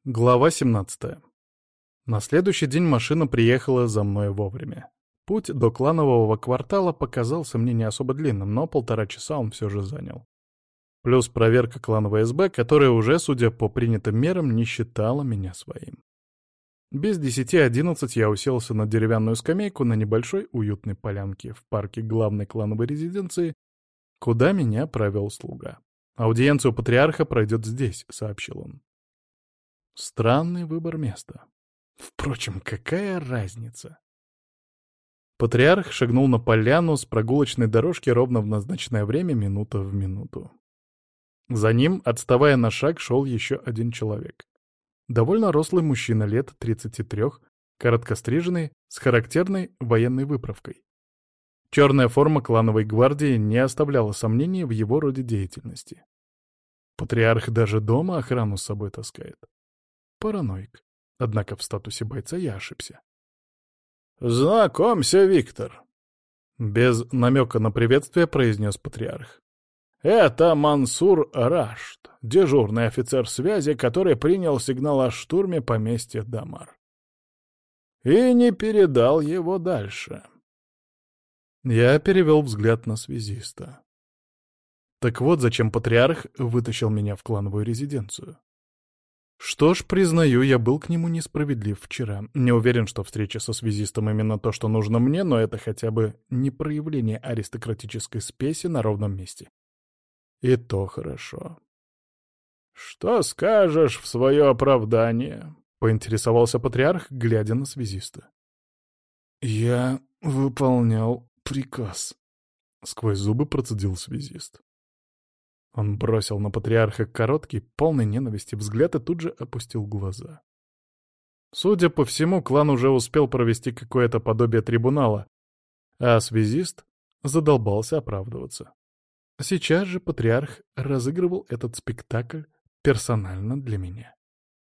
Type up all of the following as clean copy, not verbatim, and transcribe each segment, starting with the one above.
Глава 17. На следующий день машина приехала за мной вовремя. Путь до кланового квартала показался мне не особо длинным, но 1,5 часа он все же занял. Плюс проверка клановой СБ, которая уже, судя по принятым мерам, не считала меня своим. Без 10:11 я уселся на деревянную скамейку на небольшой уютной полянке в парке главной клановой резиденции, куда меня провел слуга. «Аудиенцию патриарха пройдет здесь», — сообщил он. Странный выбор места. Впрочем, какая разница? Патриарх шагнул на поляну с прогулочной дорожки ровно в назначенное время, минута в минуту. За ним, отставая на шаг, шел еще один человек. Довольно рослый мужчина лет 33, короткостриженный, с характерной военной выправкой. Черная форма клановой гвардии не оставляла сомнений в его роде деятельности. Патриарх даже дома охрану с собой таскает. Параноик. Однако в статусе бойца я ошибся. «Знакомься, Виктор!» Без намека на приветствие произнес патриарх. «Это Мансур Рашд, дежурный офицер связи, который принял сигнал о штурме поместья Дамар. И не передал его дальше». Я перевел взгляд на связиста. Так вот, зачем патриарх вытащил меня в клановую резиденцию. Что ж, признаю, я был к нему несправедлив вчера. Не уверен, что встреча со связистом именно то, что нужно мне, но это хотя бы не проявление аристократической спеси на ровном месте. И то хорошо. «Что скажешь в свое оправдание?» — поинтересовался патриарх, глядя на связиста. «Я выполнял приказ», — сквозь зубы процедил связист. Он бросил на патриарха короткий, полный ненависти взгляд и тут же опустил глаза. Судя по всему, клан уже успел провести какое-то подобие трибунала, а связист задолбался оправдываться. Сейчас же патриарх разыгрывал этот спектакль персонально для меня.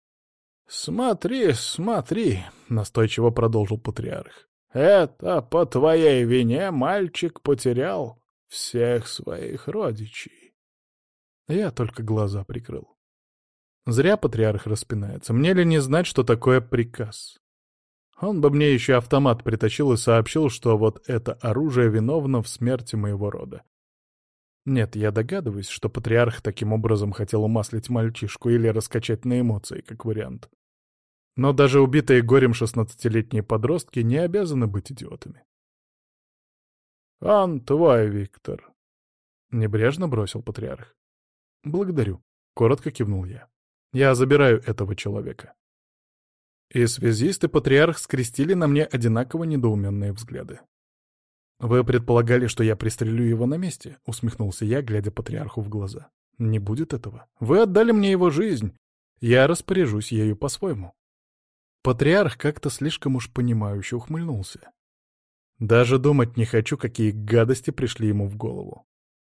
«Смотри, смотри», — настойчиво продолжил патриарх. «Это по твоей вине мальчик потерял всех своих родичей». Я только глаза прикрыл. Зря патриарх распинается. Мне ли не знать, что такое приказ? Он бы мне еще автомат притащил и сообщил, что вот это оружие виновно в смерти моего рода. Нет, я догадываюсь, что патриарх таким образом хотел умаслить мальчишку или раскачать на эмоции, как вариант. Но даже убитые горем 16-летние подростки не обязаны быть идиотами. «Он твой, Виктор», — небрежно бросил патриарх. «Благодарю», — коротко кивнул я. «Я забираю этого человека». И связист, и патриарх скрестили на мне одинаково недоуменные взгляды. «Вы предполагали, что я пристрелю его на месте?» — усмехнулся я, глядя патриарху в глаза. «Не будет этого. Вы отдали мне его жизнь. Я распоряжусь ею по-своему». Патриарх как-то слишком уж понимающе ухмыльнулся. Даже думать не хочу, какие гадости пришли ему в голову.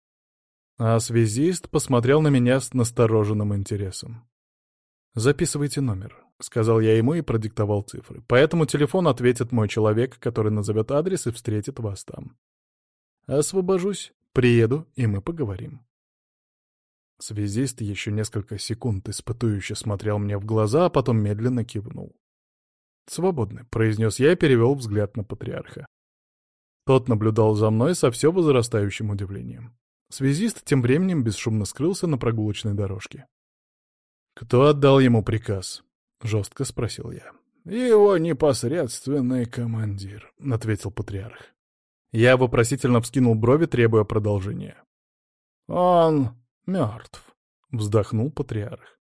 А связист посмотрел на меня с настороженным интересом. «Записывайте номер», — сказал я ему и продиктовал цифры. «По этому телефону ответит мой человек, который назовет адрес и встретит вас там. Освобожусь, приеду, и мы поговорим». Связист еще несколько секунд испытующе смотрел мне в глаза, а потом медленно кивнул. «Свободны», — произнес я и перевел взгляд на патриарха. Тот наблюдал за мной со все возрастающим удивлением. Связист тем временем бесшумно скрылся на прогулочной дорожке. «Кто отдал ему приказ?» — жестко спросил я. «Его непосредственный командир», — ответил патриарх. Я вопросительно вскинул брови, требуя продолжения. «Он мертв», — вздохнул патриарх.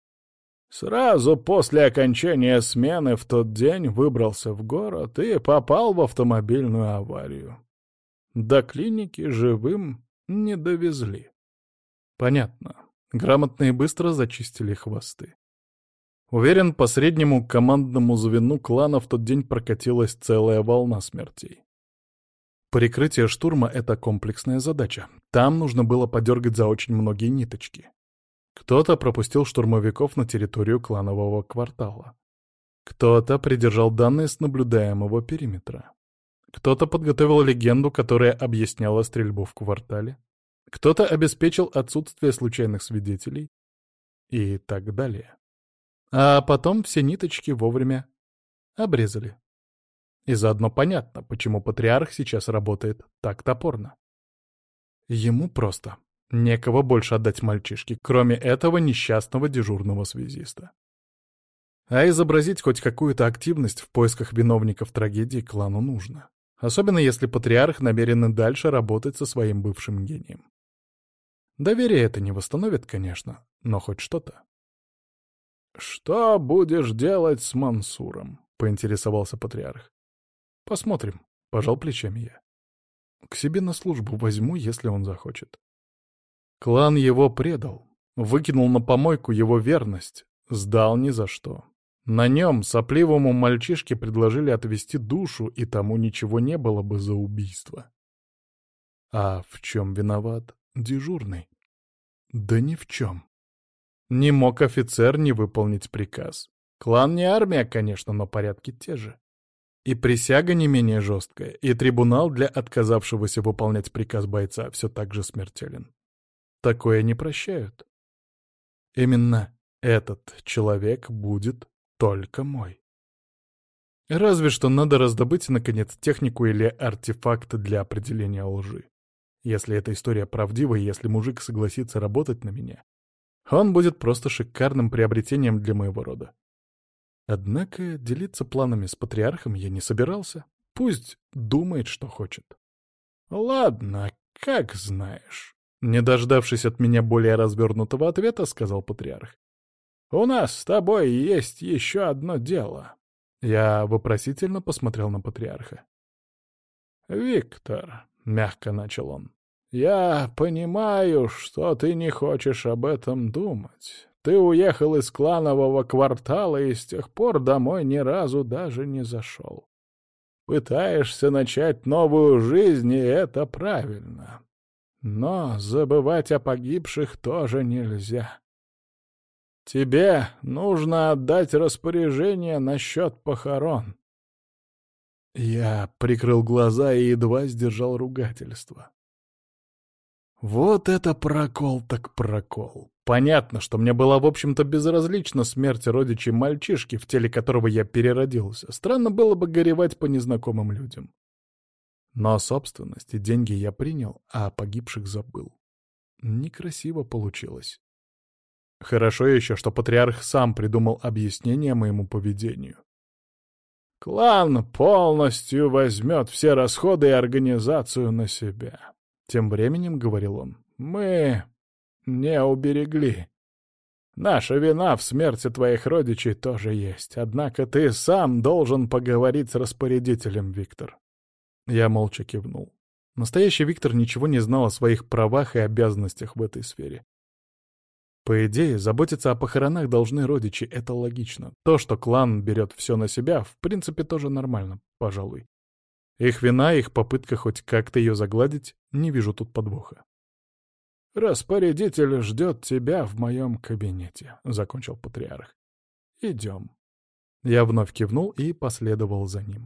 «Сразу после окончания смены в тот день выбрался в город и попал в автомобильную аварию. До клиники живым не довезли». «Понятно. Грамотно и быстро зачистили хвосты. Уверен, по среднему командному звену клана в тот день прокатилась целая волна смертей. Прикрытие штурма — это комплексная задача. Там нужно было подергать за очень многие ниточки. Кто-то пропустил штурмовиков на территорию кланового квартала. Кто-то придержал данные с наблюдаемого периметра. Кто-то подготовил легенду, которая объясняла стрельбу в квартале. Кто-то обеспечил отсутствие случайных свидетелей. И так далее. А потом все ниточки вовремя обрезали. И заодно понятно, почему патриарх сейчас работает так топорно. Ему просто некого больше отдать мальчишке, кроме этого несчастного дежурного связиста. А изобразить хоть какую-то активность в поисках виновников трагедии клану нужно. Особенно если патриарх намерен и дальше работать со своим бывшим гением. Доверие это не восстановит, конечно, но хоть что-то. «Что будешь делать с Мансуром?» — поинтересовался патриарх. «Посмотрим», — пожал плечами я. «К себе на службу возьму, если он захочет». Клан его предал, выкинул на помойку его верность, сдал ни за что. На нем сопливому мальчишке предложили отвести душу, и тому ничего не было бы за убийство. А в чем виноват дежурный? Да ни в чем. Не мог офицер не выполнить приказ. Клан не армия, конечно, но порядки те же. И присяга не менее жесткая, и трибунал для отказавшегося выполнять приказ бойца все так же смертелен. Такое не прощают. Именно этот человек будет только мой. Разве что надо раздобыть, наконец, технику или артефакт для определения лжи. Если эта история правдива, и если мужик согласится работать на меня, он будет просто шикарным приобретением для моего рода. Однако делиться планами с патриархом я не собирался. Пусть думает, что хочет. «Ладно, как знаешь», — не дождавшись от меня более развернутого ответа, сказал патриарх. «У нас с тобой есть еще одно дело». Я вопросительно посмотрел на патриарха. «Виктор», — мягко начал он, — «я понимаю, что ты не хочешь об этом думать. Ты уехал из кланового квартала и с тех пор домой ни разу даже не зашел. Пытаешься начать новую жизнь, и это правильно. Но забывать о погибших тоже нельзя. Тебе нужно отдать распоряжение насчет похорон». Я прикрыл глаза и едва сдержал ругательство. Вот это прокол так прокол. Понятно, что мне была, в общем-то, безразлична смерть родичей мальчишки, в теле которого я переродился. Странно было бы горевать по незнакомым людям. Но собственность и деньги я принял, а о погибших забыл. Некрасиво получилось. Хорошо еще, что патриарх сам придумал объяснение моему поведению. «Клан полностью возьмет все расходы и организацию на себя», — тем временем говорил он. «Мы не уберегли. Наша вина в смерти твоих родичей тоже есть, однако ты сам должен поговорить с распорядителем, Виктор». Я молча кивнул. Настоящий Виктор ничего не знал о своих правах и обязанностях в этой сфере. По идее, заботиться о похоронах должны родичи, это логично. То, что клан берет все на себя, в принципе, тоже нормально, пожалуй. Их вина, их попытка хоть как-то ее загладить, не вижу тут подвоха. «Распорядитель ждет тебя в моем кабинете», — закончил патриарх. «Идем». Я вновь кивнул и последовал за ним.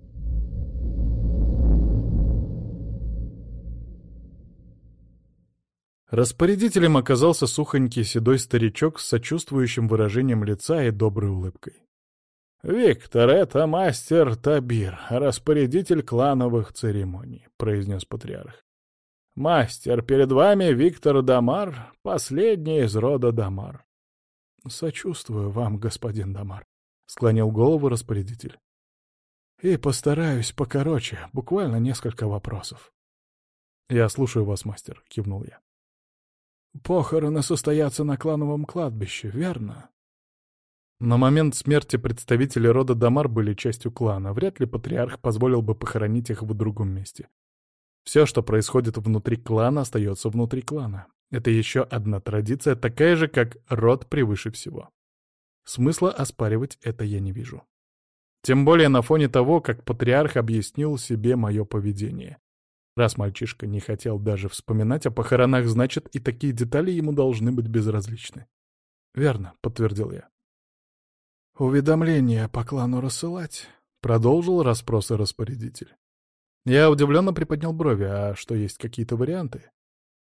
Распорядителем оказался сухонький седой старичок с сочувствующим выражением лица и доброй улыбкой. «Виктор, это мастер Табир, распорядитель клановых церемоний», — произнес патриарх. «Мастер, перед вами Виктор Дамар, последний из рода Дамар». «Сочувствую вам, господин Дамар», — склонил голову распорядитель. «И постараюсь покороче, буквально несколько вопросов». «Я слушаю вас, мастер», — кивнул я. «Похороны состоятся на клановом кладбище, верно?» На момент смерти представители рода Дамар были частью клана, вряд ли патриарх позволил бы похоронить их в другом месте. Все, что происходит внутри клана, остается внутри клана. Это еще одна традиция, такая же, как род превыше всего. Смысла оспаривать это я не вижу. Тем более на фоне того, как патриарх объяснил себе мое поведение. Раз мальчишка не хотел даже вспоминать о похоронах, значит, и такие детали ему должны быть безразличны. «Верно», — подтвердил я. «Уведомления по клану рассылать?» — продолжил расспросы распорядитель. Я удивленно приподнял брови. «А что, есть какие-то варианты?»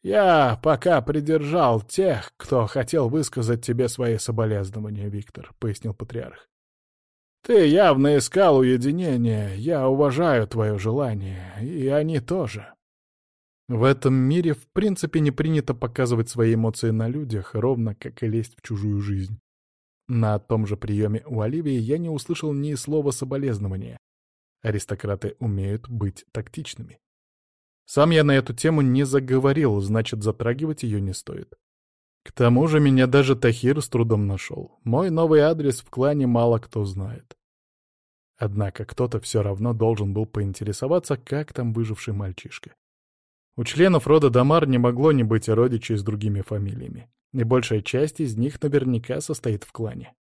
«Я пока придержал тех, кто хотел высказать тебе свои соболезнования, Виктор», — пояснил патриарх. «Ты явно искал уединения, я уважаю твое желание, и они тоже». В этом мире в принципе не принято показывать свои эмоции на людях, ровно как и лезть в чужую жизнь. На том же приеме у Оливии я не услышал ни слова соболезнования. Аристократы умеют быть тактичными. Сам я на эту тему не заговорил, значит, затрагивать ее не стоит. К тому же меня даже Тахир с трудом нашел. Мой новый адрес в клане мало кто знает. Однако кто-то все равно должен был поинтересоваться, как там выживший мальчишка. У членов рода Дамар не могло не быть родичей с другими фамилиями, и большая часть из них наверняка состоит в клане.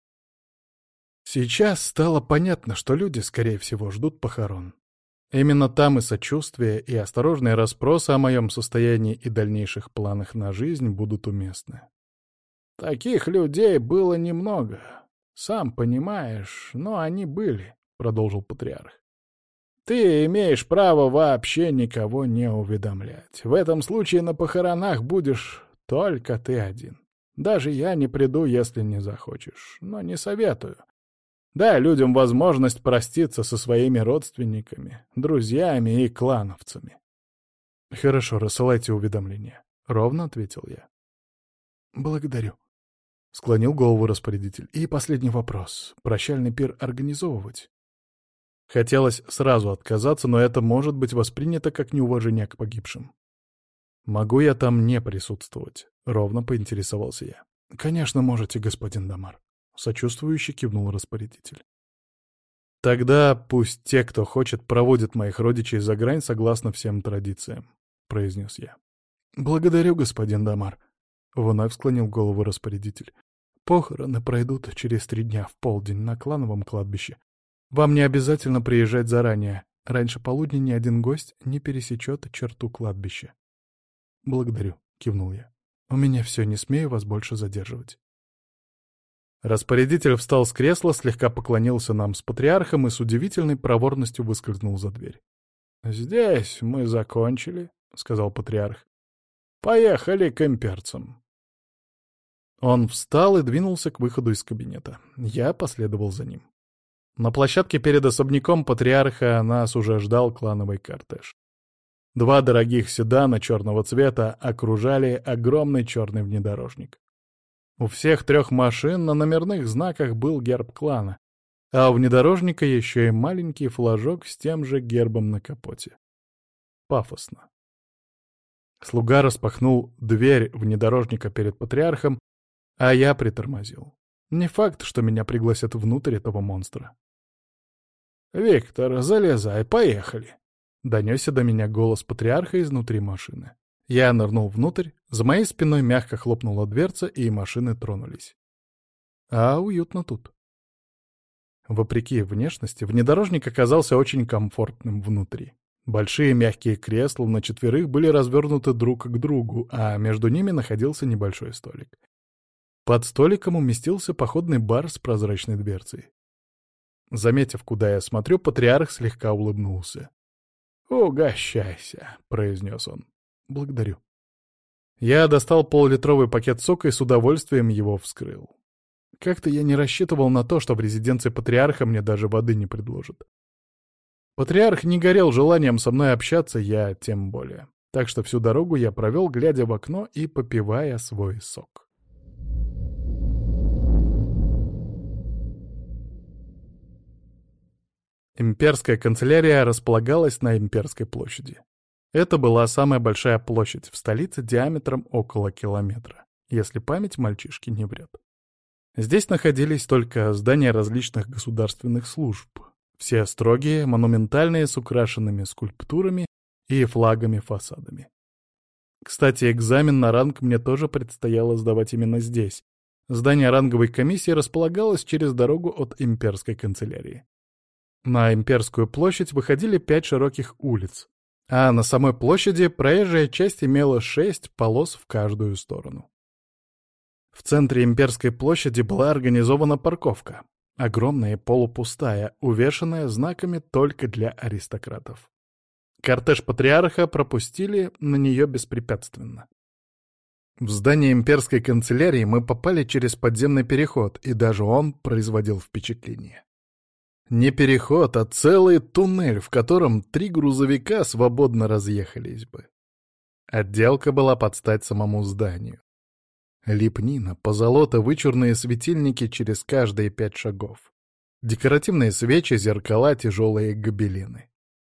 Сейчас стало понятно, что люди, скорее всего, ждут похорон. Именно там и сочувствие, и осторожные расспросы о моем состоянии и дальнейших планах на жизнь будут уместны. «Таких людей было немного, сам понимаешь, но они были», — продолжил патриарх. «Ты имеешь право вообще никого не уведомлять. В этом случае на похоронах будешь только ты один. Даже я не приду, если не захочешь, но не советую. Дай людям возможность проститься со своими родственниками, друзьями и клановцами». «Хорошо, рассылайте уведомления», — ровно ответил я. «Благодарю», — склонил голову распорядитель. «И последний вопрос. Прощальный пир организовывать?» Хотелось сразу отказаться, но это может быть воспринято как неуважение к погибшим. «Могу я там не присутствовать?» — ровно поинтересовался я. «Конечно, можете, господин Дамар», — сочувствующе кивнул распорядитель. «Тогда пусть те, кто хочет, проводят моих родичей за грань согласно всем традициям», — произнес я. «Благодарю, господин Дамар», — вновь склонил голову распорядитель. «Похороны пройдут через 3 дня в полдень на клановом кладбище. Вам не обязательно приезжать заранее. Раньше полудня ни один гость не пересечет черту кладбища». «Благодарю», — кивнул я. «У меня все, не смею вас больше задерживать». Распорядитель встал с кресла, слегка поклонился нам с патриархом и с удивительной проворностью выскользнул за дверь. «Здесь мы закончили», — сказал патриарх. «Поехали к имперцам». Он встал и двинулся к выходу из кабинета. Я последовал за ним. На площадке перед особняком патриарха нас уже ждал клановый кортеж. 2 дорогих седана черного цвета окружали огромный черный внедорожник. У всех 3 машин на номерных знаках был герб клана, а у внедорожника еще и маленький флажок с тем же гербом на капоте. Пафосно. Слуга распахнул дверь внедорожника перед патриархом, а я притормозил. Не факт, что меня пригласят внутрь этого монстра. «Виктор, залезай, поехали!» — донесся до меня голос патриарха изнутри машины. Я нырнул внутрь, за моей спиной мягко хлопнула дверца, и машины тронулись. А уютно тут. Вопреки внешности, внедорожник оказался очень комфортным внутри. Большие мягкие кресла на 4 были развернуты друг к другу, а между ними находился небольшой столик. Под столиком уместился походный бар с прозрачной дверцей. Заметив, куда я смотрю, патриарх слегка улыбнулся. «Угощайся», — произнес он. «Благодарю». Я достал полулитровый пакет сока и с удовольствием его вскрыл. Как-то я не рассчитывал на то, что в резиденции патриарха мне даже воды не предложат. Патриарх не горел желанием со мной общаться, я тем более. Так что всю дорогу я провел, глядя в окно и попивая свой сок. Имперская канцелярия располагалась на Имперской площади. Это была самая большая площадь в столице диаметром около километра, если память мальчишки не врет. Здесь находились только здания различных государственных служб, все строгие, монументальные, с украшенными скульптурами и флагами фасадами. Кстати, экзамен на ранг мне тоже предстояло сдавать именно здесь. Здание ранговой комиссии располагалось через дорогу от имперской канцелярии. На Имперскую площадь выходили 5 широких улиц, а на самой площади проезжая часть имела 6 полос в каждую сторону. В центре Имперской площади была организована парковка, огромная и полупустая, увешанная знаками только для аристократов. Кортеж патриарха пропустили на нее беспрепятственно. В здание имперской канцелярии мы попали через подземный переход, и даже он производил впечатление. Не переход, а целый туннель, в котором 3 грузовика свободно разъехались бы. Отделка была под стать самому зданию. Лепнина, позолота, вычурные светильники через каждые 5 шагов. Декоративные свечи, зеркала, тяжелые гобелены.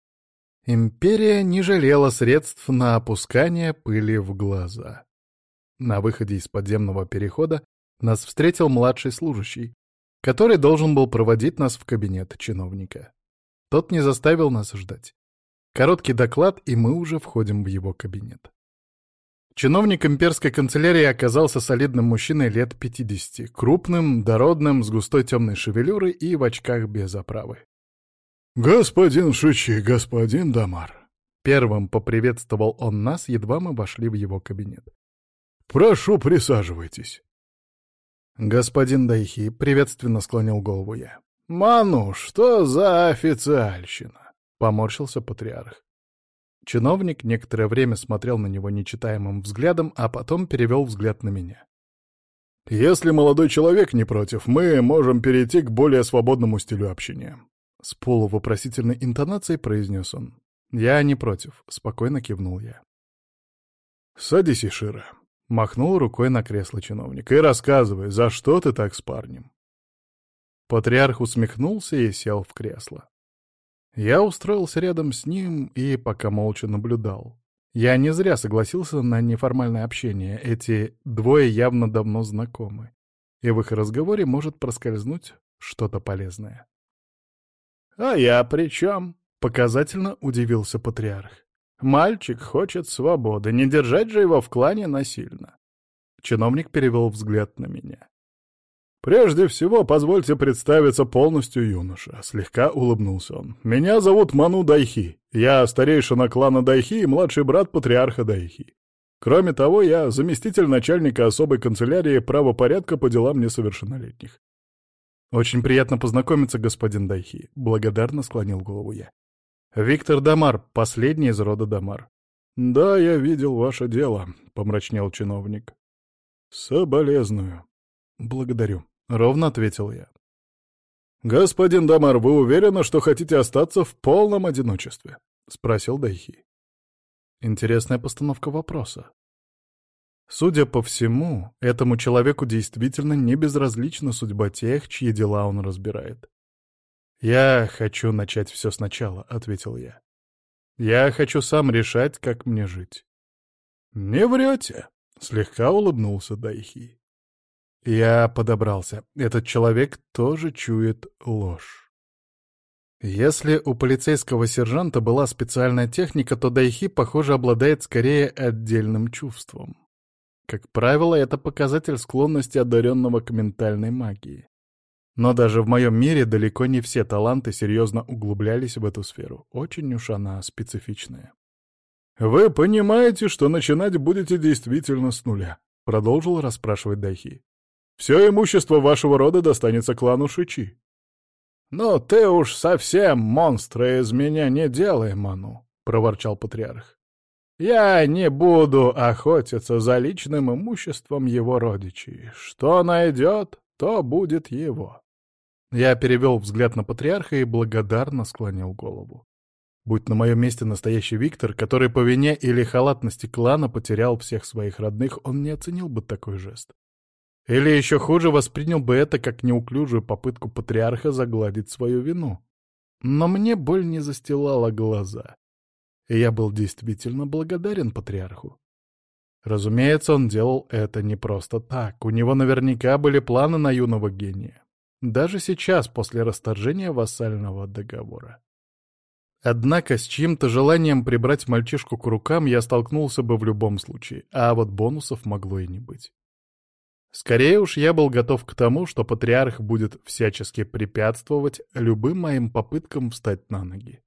Империя не жалела средств на опускание пыли в глаза. На выходе из подземного перехода нас встретил младший служащий, который должен был проводить нас в кабинет чиновника. Тот не заставил нас ждать. Короткий доклад, и мы уже входим в его кабинет. Чиновник имперской канцелярии оказался солидным мужчиной лет 50, крупным, дородным, с густой темной шевелюрой и в очках без оправы. «Господин Шичи, господин Дамар!» Первым поприветствовал он нас, едва мы вошли в его кабинет. «Прошу, присаживайтесь». «Господин Дайхи», — приветственно склонил голову я. «Ману, что за официальщина?» — поморщился патриарх. Чиновник некоторое время смотрел на него нечитаемым взглядом, а потом перевел взгляд на меня. «Если молодой человек не против, мы можем перейти к более свободному стилю общения». С полувопросительной интонацией произнес он. «Я не против», — спокойно кивнул я. «Садись, Ишира», — махнул рукой на кресло чиновник, — «и рассказывай, за что ты так с парнем?» Патриарх усмехнулся и сел в кресло. Я устроился рядом с ним и пока молча наблюдал. Я не зря согласился на неформальное общение, эти двое явно давно знакомы, и в их разговоре может проскользнуть что-то полезное. «А я при чем?» — показательно удивился патриарх. «Мальчик хочет свободы, не держать же его в клане насильно». Чиновник перевел взгляд на меня. «Прежде всего, позвольте представиться полностью, юноша», — слегка улыбнулся он. «Меня зовут Ману Дайхи. Я старейшина клана Дайхи и младший брат патриарха Дайхи. Кроме того, я заместитель начальника особой канцелярии правопорядка по делам несовершеннолетних». «Очень приятно познакомиться, господин Дайхи», — благодарно склонил голову я. «Виктор Дамар, последний из рода Дамар». «Да, я видел ваше дело», — помрачнел чиновник. «Соболезную». «Благодарю», — ровно ответил я. «Господин Дамар, вы уверены, что хотите остаться в полном одиночестве?» — спросил Дайхи. Интересная постановка вопроса. Судя по всему, этому человеку действительно не безразлична судьба тех, чьи дела он разбирает. «Я хочу начать все сначала», — ответил я. «Я хочу сам решать, как мне жить». «Не врете», — слегка улыбнулся Дайхи. Я подобрался. Этот человек тоже чует ложь. Если у полицейского сержанта была специальная техника, то Дайхи, похоже, обладает скорее отдельным чувством. Как правило, это показатель склонности одаренного к ментальной магии. Но даже в моем мире далеко не все таланты серьезно углублялись в эту сферу. Очень уж она специфичная. «Вы понимаете, что начинать будете действительно с нуля?» — продолжил расспрашивать Дайхи. «Все имущество вашего рода достанется клану Шичи». «Ну ты уж совсем монстра из меня не делай, Ману», — проворчал патриарх. «Я не буду охотиться за личным имуществом его родичей. Что найдет, то будет его». Я перевел взгляд на патриарха и благодарно склонил голову. Будь на моем месте настоящий Виктор, который по вине или халатности клана потерял всех своих родных, он не оценил бы такой жест. Или еще хуже, воспринял бы это как неуклюжую попытку патриарха загладить свою вину. Но мне боль не застилала глаза. И я был действительно благодарен патриарху. Разумеется, он делал это не просто так. У него наверняка были планы на юного гения. Даже сейчас, после расторжения вассального договора. Однако с чьим-то желанием прибрать мальчишку к рукам я столкнулся бы в любом случае, а вот бонусов могло и не быть. Скорее уж я был готов к тому, что патриарх будет всячески препятствовать любым моим попыткам встать на ноги.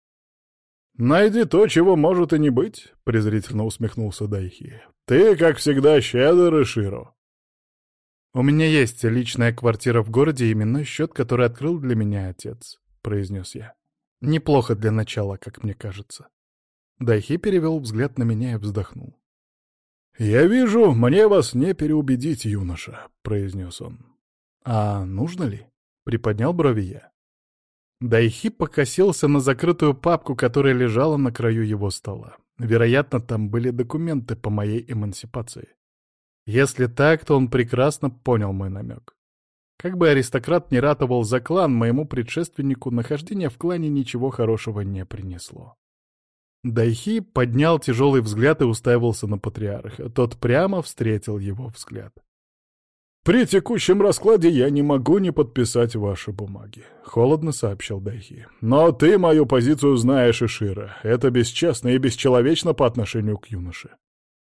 «Найди то, чего может и не быть», — презрительно усмехнулся Дайхи. «Ты, как всегда, щедр, Иширо». «У меня есть личная квартира в городе и именной счет, который открыл для меня отец», — произнес я. «Неплохо для начала, как мне кажется». Дайхи перевел взгляд на меня и вздохнул. «Я вижу, мне вас не переубедить, юноша», — произнес он. «А нужно ли?» — приподнял брови я. Дайхи покосился на закрытую папку, которая лежала на краю его стола. Вероятно, там были документы по моей эмансипации. Если так, то он прекрасно понял мой намек. Как бы аристократ не ратовал за клан, моему предшественнику нахождение в клане ничего хорошего не принесло. Дайхи поднял тяжелый взгляд и уставился на патриарха. Тот прямо встретил его взгляд. «При текущем раскладе я не могу не подписать ваши бумаги», — холодно сообщил Дайхи. «Но ты мою позицию знаешь, Ишира. Это бесчестно и бесчеловечно по отношению к юноше».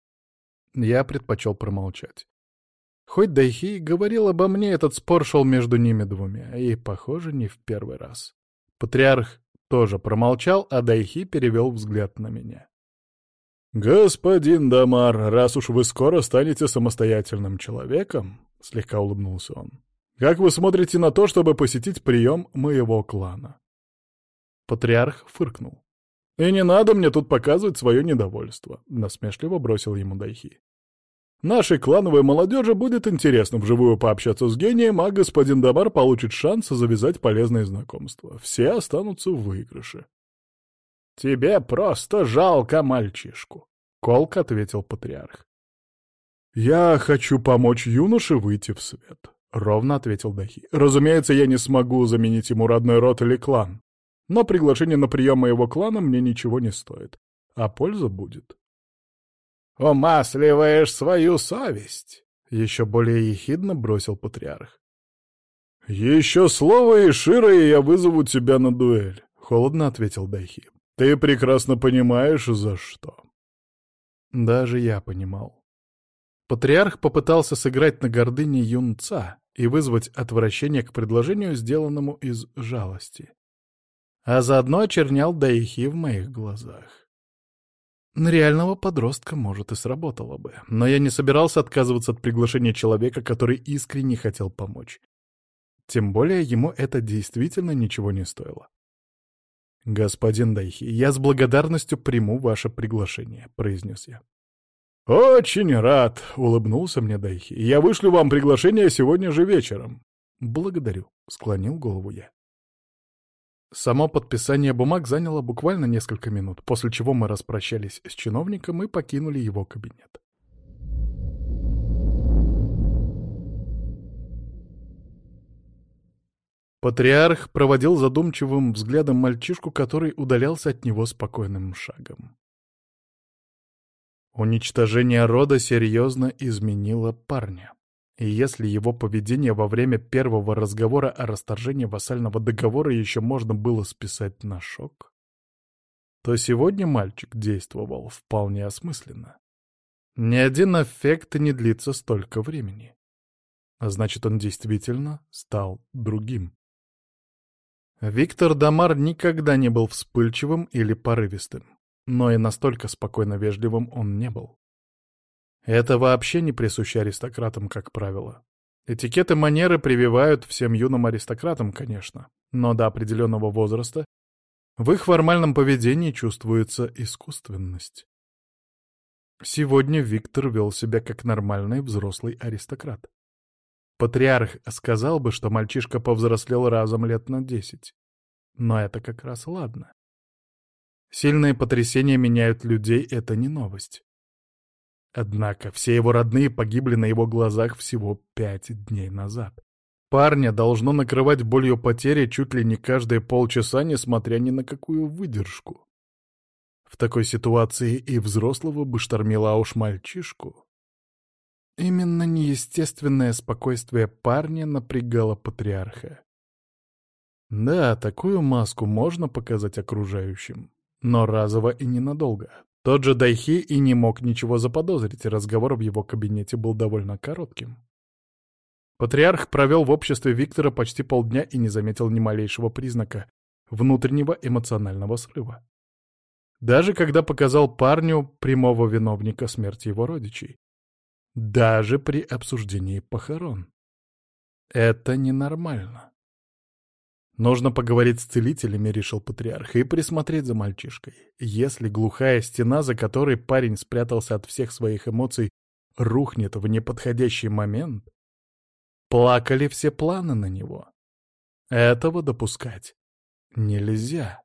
Я предпочел промолчать. Хоть Дайхи говорил обо мне, этот спор шел между ними двумя, и, похоже, не в первый раз. Патриарх тоже промолчал, а Дайхи перевел взгляд на меня. «Господин Дамар, раз уж вы скоро станете самостоятельным человеком», — слегка улыбнулся он, — «как вы смотрите на то, чтобы посетить прием моего клана?» Патриарх фыркнул. «И не надо мне тут показывать свое недовольство», — насмешливо бросил ему Дайхи. «Нашей клановой молодежи будет интересно вживую пообщаться с гением, а господин Дамар получит шанс завязать полезные знакомства. Все останутся в выигрыше». «Тебе просто жалко мальчишку», — колко ответил патриарх. «Я хочу помочь юноше выйти в свет», — ровно ответил Дахи. «Разумеется, я не смогу заменить ему родной род или клан, но приглашение на прием моего клана мне ничего не стоит, а польза будет». «Умасливаешь свою совесть», — еще более ехидно бросил патриарх. «Еще слово, Ишира, и я вызову тебя на дуэль», — холодно ответил Дахи. «Ты прекрасно понимаешь, за что». Даже я понимал. Патриарх попытался сыграть на гордыне юнца и вызвать отвращение к предложению, сделанному из жалости. А заодно очернял Дайхи в моих глазах. На реального подростка, может, и сработало бы, но я не собирался отказываться от приглашения человека, который искренне хотел помочь. Тем более ему это действительно ничего не стоило. «Господин Дайхи, я с благодарностью приму ваше приглашение», — произнес я. «Очень рад», — улыбнулся мне Дайхи. «Я вышлю вам приглашение сегодня же вечером». «Благодарю», — склонил голову я. Само подписание бумаг заняло буквально несколько минут, после чего мы распрощались с чиновником и покинули его кабинет. Патриарх проводил задумчивым взглядом мальчишку, который удалялся от него спокойным шагом. Уничтожение рода серьезно изменило парня. И если его поведение во время первого разговора о расторжении вассального договора еще можно было списать на шок, то сегодня мальчик действовал вполне осмысленно. Ни один эффект не длится столько времени. А значит, он действительно стал другим. Виктор Дамар никогда не был вспыльчивым или порывистым, но и настолько спокойно вежливым он не был. Это вообще не присуще аристократам, как правило. Этикет и манеры прививают всем юным аристократам, конечно, но до определенного возраста в их формальном поведении чувствуется искусственность. Сегодня Виктор вел себя как нормальный взрослый аристократ. Патриарх сказал бы, что мальчишка повзрослел разом лет на 10. Но это как раз ладно. Сильные потрясения меняют людей — это не новость. Однако все его родные погибли на его глазах всего 5 дней назад. Парня должно накрывать болью потери чуть ли не каждые полчаса, несмотря ни на какую выдержку. В такой ситуации и взрослого бы штормило, а уж мальчишку. Именно неестественное спокойствие парня напрягало патриарха. Да, такую маску можно показать окружающим, но разово и ненадолго. Тот же Дайхи и не мог ничего заподозрить, и разговор в его кабинете был довольно коротким. Патриарх провел в обществе Виктора почти полдня и не заметил ни малейшего признака внутреннего эмоционального срыва. Даже когда показал парню прямого виновника смерти его родичей. Даже при обсуждении похорон. Это ненормально. Нужно поговорить с целителями, решил патриарх, и присмотреть за мальчишкой. Если глухая стена, за которой парень спрятался от всех своих эмоций, рухнет в неподходящий момент, плакали все планы на него. Этого допускать нельзя.